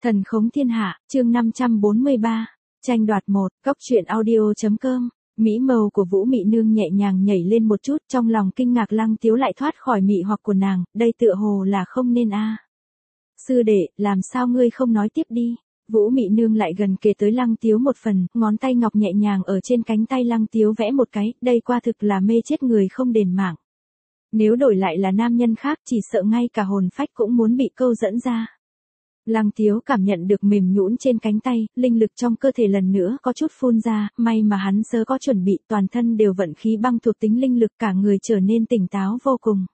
Thần khống thiên hạ, chương 543, tranh đoạt 1, cốc truyện audio.com. Mỹ màu của Vũ Mị Nương nhẹ nhàng nhảy lên một chút, trong lòng kinh ngạc Lăng Tiếu lại thoát khỏi mị hoặc của nàng, đây tựa hồ là không nên a. Sư đệ, làm sao ngươi không nói tiếp đi? Vũ Mị Nương lại gần kề tới Lăng Tiếu một phần, ngón tay ngọc nhẹ nhàng ở trên cánh tay Lăng Tiếu vẽ một cái, đây qua thực là mê chết người không đền mạng. Nếu đổi lại là nam nhân khác chỉ sợ ngay cả hồn phách cũng muốn bị câu dẫn ra. Lăng Tiếu cảm nhận được mềm nhũn trên cánh tay, linh lực trong cơ thể lần nữa có chút phun ra, may mà hắn sớm có chuẩn bị, toàn thân đều vận khí băng thuộc tính linh lực, cả người trở nên tỉnh táo vô cùng.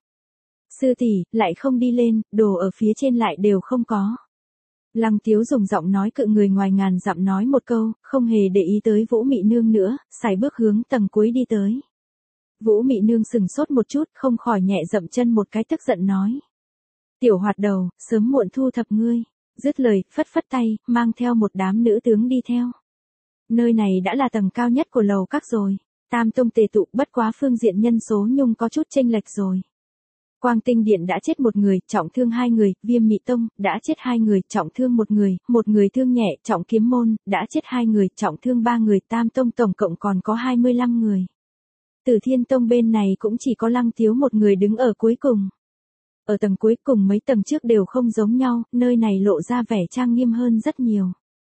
Sư tỷ, lại không đi lên, đồ ở phía trên lại đều không có. Lăng Tiếu dùng giọng nói cự người ngoài ngàn dặm nói một câu, không hề để ý tới Vũ Mị Nương nữa, sải bước hướng tầng cuối đi tới. Vũ Mị Nương sừng sốt một chút, không khỏi nhẹ dậm chân một cái tức giận nói. Tiểu hoạt đầu, sớm muộn thu thập ngươi. Dứt lời, phất phất tay, mang theo một đám nữ tướng đi theo. Nơi này đã là tầng cao nhất của lầu các rồi. Tam tông tề tụ, bất quá phương diện nhân số nhung có chút chênh lệch rồi. Quang Tinh Điện đã chết một người, trọng thương 2 người, Viêm Mị Tông, đã chết 2 người, trọng thương 1 người thương nhẹ, trọng Kiếm Môn, đã chết 2 người, trọng thương 3 người, Tam Tông tổng cộng còn có 25 người. Tử Thiên Tông bên này cũng chỉ có Lăng Tiếu một người đứng ở cuối cùng. Ở tầng cuối cùng mấy tầng trước đều không giống nhau, nơi này lộ ra vẻ trang nghiêm hơn rất nhiều.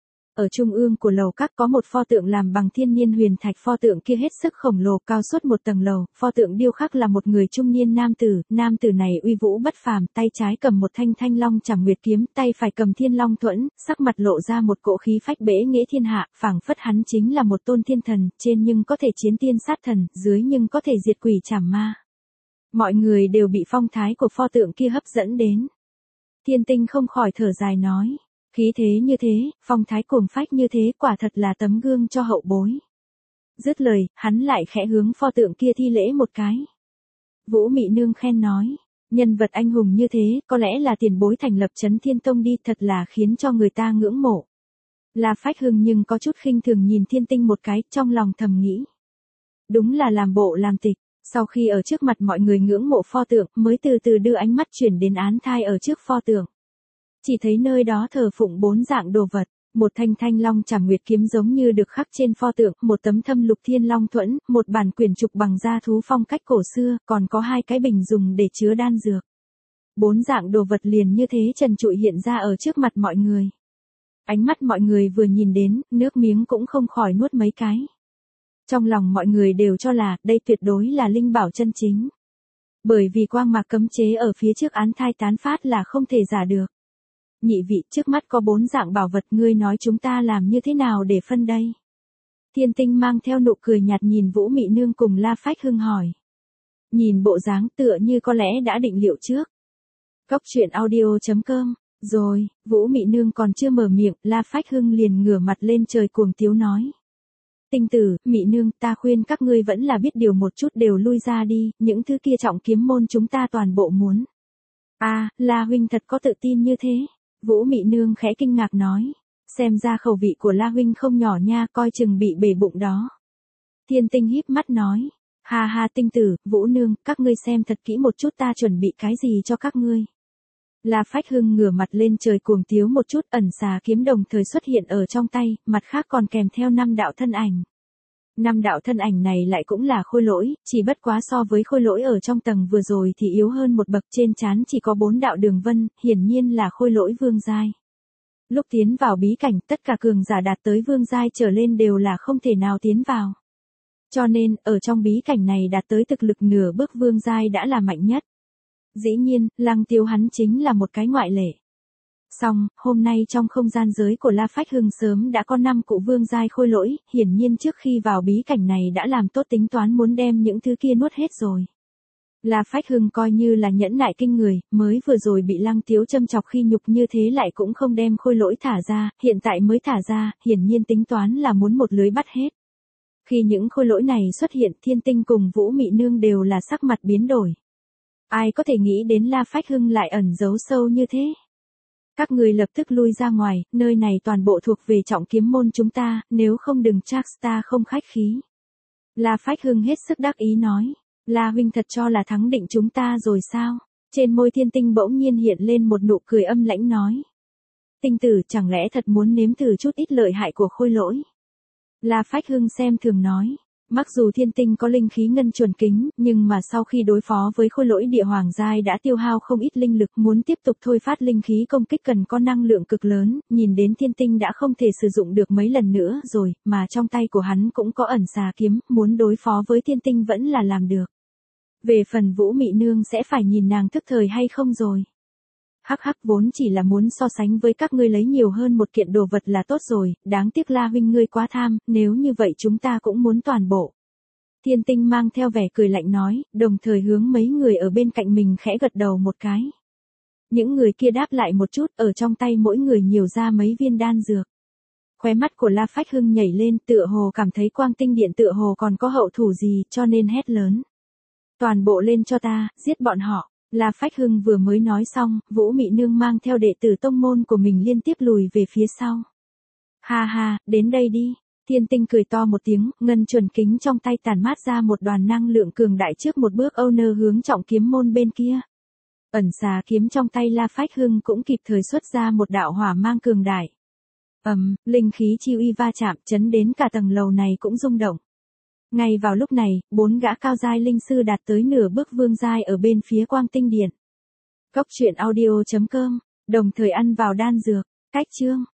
Ở trung ương của lầu các có một pho tượng làm bằng thiên niên huyền thạch, pho tượng kia hết sức khổng lồ cao suốt một tầng lầu, pho tượng điêu khắc là một người trung niên nam tử này uy vũ bất phàm, tay trái cầm một thanh long chảm nguyệt kiếm, tay phải cầm thiên long thuẫn, sắc mặt lộ ra một cỗ khí phách bẽ nghĩa thiên hạ, phảng phất hắn chính là một tôn thiên thần, trên nhưng có thể chiến tiên sát thần, dưới nhưng có thể diệt quỷ trảm ma. Mọi người đều bị phong thái của pho tượng kia hấp dẫn đến. Thiên Tinh không khỏi thở dài nói, khí thế như thế, phong thái cuồng phách như thế, quả thật là tấm gương cho hậu bối. Dứt lời, hắn lại khẽ hướng pho tượng kia thi lễ một cái. Vũ Mị Nương khen nói, nhân vật anh hùng như thế, có lẽ là tiền bối thành lập Chấn Thiên Tông đi, thật là khiến cho người ta ngưỡng mộ. La Phách Hưng nhưng có chút khinh thường nhìn Thiên Tinh một cái, trong lòng thầm nghĩ. Đúng là làm bộ làm tịch. Sau khi ở trước mặt mọi người ngưỡng mộ pho tượng, mới từ từ đưa ánh mắt chuyển đến án thai ở trước pho tượng. Chỉ thấy nơi đó thờ phụng 4 dạng đồ vật, một thanh long chảm nguyệt kiếm giống như được khắc trên pho tượng, một tấm thâm lục thiên long thuẫn, một bản quyển trục bằng da thú phong cách cổ xưa, còn có 2 cái bình dùng để chứa đan dược. 4 dạng đồ vật liền như thế trần trụi hiện ra ở trước mặt mọi người. Ánh mắt mọi người vừa nhìn đến, nước miếng cũng không khỏi nuốt mấy cái. Trong lòng mọi người đều cho là, đây tuyệt đối là linh bảo chân chính. Bởi vì quang mạc cấm chế ở phía trước án thai tán phát là không thể giả được. Nhị vị, trước mắt có 4 dạng bảo vật, ngươi nói chúng ta làm như thế nào để phân đây? Thiên Tinh mang theo nụ cười nhạt nhìn Vũ Mị Nương cùng La Phách Hưng hỏi. Nhìn bộ dáng tựa như có lẽ đã định liệu trước. Cốc truyện audio.com. Rồi, Vũ Mị Nương còn chưa mở miệng, La Phách Hưng liền ngửa mặt lên trời cuồng tiếu nói. Tinh tử, Mị Nương, ta khuyên các ngươi vẫn là biết điều một chút, đều lui ra đi, những thứ kia trọng kiếm môn chúng ta toàn bộ muốn. La huynh thật có tự tin như thế. Vũ Mị Nương khẽ kinh ngạc nói. Xem ra khẩu vị của La huynh không nhỏ nha, coi chừng bị bể bụng đó. Thiên Tinh híp mắt nói. Ha ha Tinh tử, Vũ Nương, các ngươi xem thật kỹ một chút ta chuẩn bị cái gì cho các ngươi. La Phách Hưng ngửa mặt lên trời cuồng tiếu một chút, ẩn xà kiếm đồng thời xuất hiện ở trong tay, mặt khác còn kèm theo 5 đạo thân ảnh. 5 đạo thân ảnh này lại cũng là khôi lỗi, chỉ bất quá so với khôi lỗi ở trong tầng vừa rồi thì yếu hơn một bậc, trên trán chỉ có 4 đạo đường vân, hiển nhiên là khôi lỗi vương giai. Lúc tiến vào bí cảnh, tất cả cường giả đạt tới vương giai trở lên đều là không thể nào tiến vào. Cho nên, ở trong bí cảnh này đạt tới thực lực nửa bước vương giai đã là mạnh nhất. Dĩ nhiên, Lăng Tiếu hắn chính là một cái ngoại lệ. Song, hôm nay trong không gian giới của La Phách Hưng sớm đã có 5 cụ vương giai khôi lỗi, hiển nhiên trước khi vào bí cảnh này đã làm tốt tính toán muốn đem những thứ kia nuốt hết rồi. La Phách Hưng coi như là nhẫn nại kinh người, mới vừa rồi bị Lăng Tiếu châm chọc khi nhục như thế lại cũng không đem khôi lỗi thả ra, hiện tại mới thả ra, hiển nhiên tính toán là muốn một lưới bắt hết. Khi những khôi lỗi này xuất hiện, Thiên Tinh cùng Vũ Mị Nương đều là sắc mặt biến đổi. Ai có thể nghĩ đến La Phách Hưng lại ẩn giấu sâu như thế? Các người lập tức lui ra ngoài, nơi này toàn bộ thuộc về trọng kiếm môn chúng ta, nếu không đừng trách ta không khách khí. La Phách Hưng hết sức đắc ý nói, La huynh thật cho là thắng định chúng ta rồi sao? Trên môi Thiên Tinh bỗng nhiên hiện lên một nụ cười âm lãnh nói. Tinh tử chẳng lẽ thật muốn nếm thử chút ít lợi hại của khôi lỗi. La Phách Hưng xem thường nói. Mặc dù thiên tinh có linh khí ngân chuẩn kính, nhưng mà sau khi đối phó với khôi lỗi địa hoàng giai đã tiêu hao không ít linh lực, muốn tiếp tục thôi phát linh khí công kích cần có năng lượng cực lớn, nhìn đến thiên tinh đã không thể sử dụng được mấy lần nữa rồi, mà trong tay của hắn cũng có ẩn xà kiếm, muốn đối phó với thiên tinh vẫn là làm được. Về phần Vũ Mị Nương sẽ phải nhìn nàng thức thời hay không rồi. Hắc hắc, vốn chỉ là muốn so sánh với các ngươi lấy nhiều hơn một kiện đồ vật là tốt rồi, đáng tiếc La huynh ngươi quá tham, nếu như vậy chúng ta cũng muốn toàn bộ. Thiên tinh mang theo vẻ cười lạnh nói, đồng thời hướng mấy người ở bên cạnh mình khẽ gật đầu một cái. Những người kia đáp lại một chút, ở trong tay mỗi người nhiều ra mấy viên đan dược. Khóe mắt của La Phách Hưng nhảy lên, tựa hồ cảm thấy Quang Tinh Điện tựa hồ còn có hậu thủ gì, cho nên hét lớn. Toàn bộ lên cho ta, giết bọn họ. La Phách Hưng vừa mới nói xong, Vũ Mị Nương mang theo đệ tử tông môn của mình liên tiếp lùi về phía sau. Ha ha, đến đây đi. Thiên tinh cười to một tiếng, ngân chuẩn kính trong tay tản mát ra một đoàn năng lượng cường đại trước một bước owner hướng trọng kiếm môn bên kia. Ẩn xà kiếm trong tay La Phách Hưng cũng kịp thời xuất ra một đạo hỏa mang cường đại. Linh khí chi uy va chạm chấn đến cả tầng lầu này cũng rung động. Ngay vào lúc này, 4 gã cao giai linh sư đạt tới nửa bước vương giai ở bên phía Quang Tinh Điện. Cốc truyện audio.com, đồng thời ăn vào đan dược, cách chương.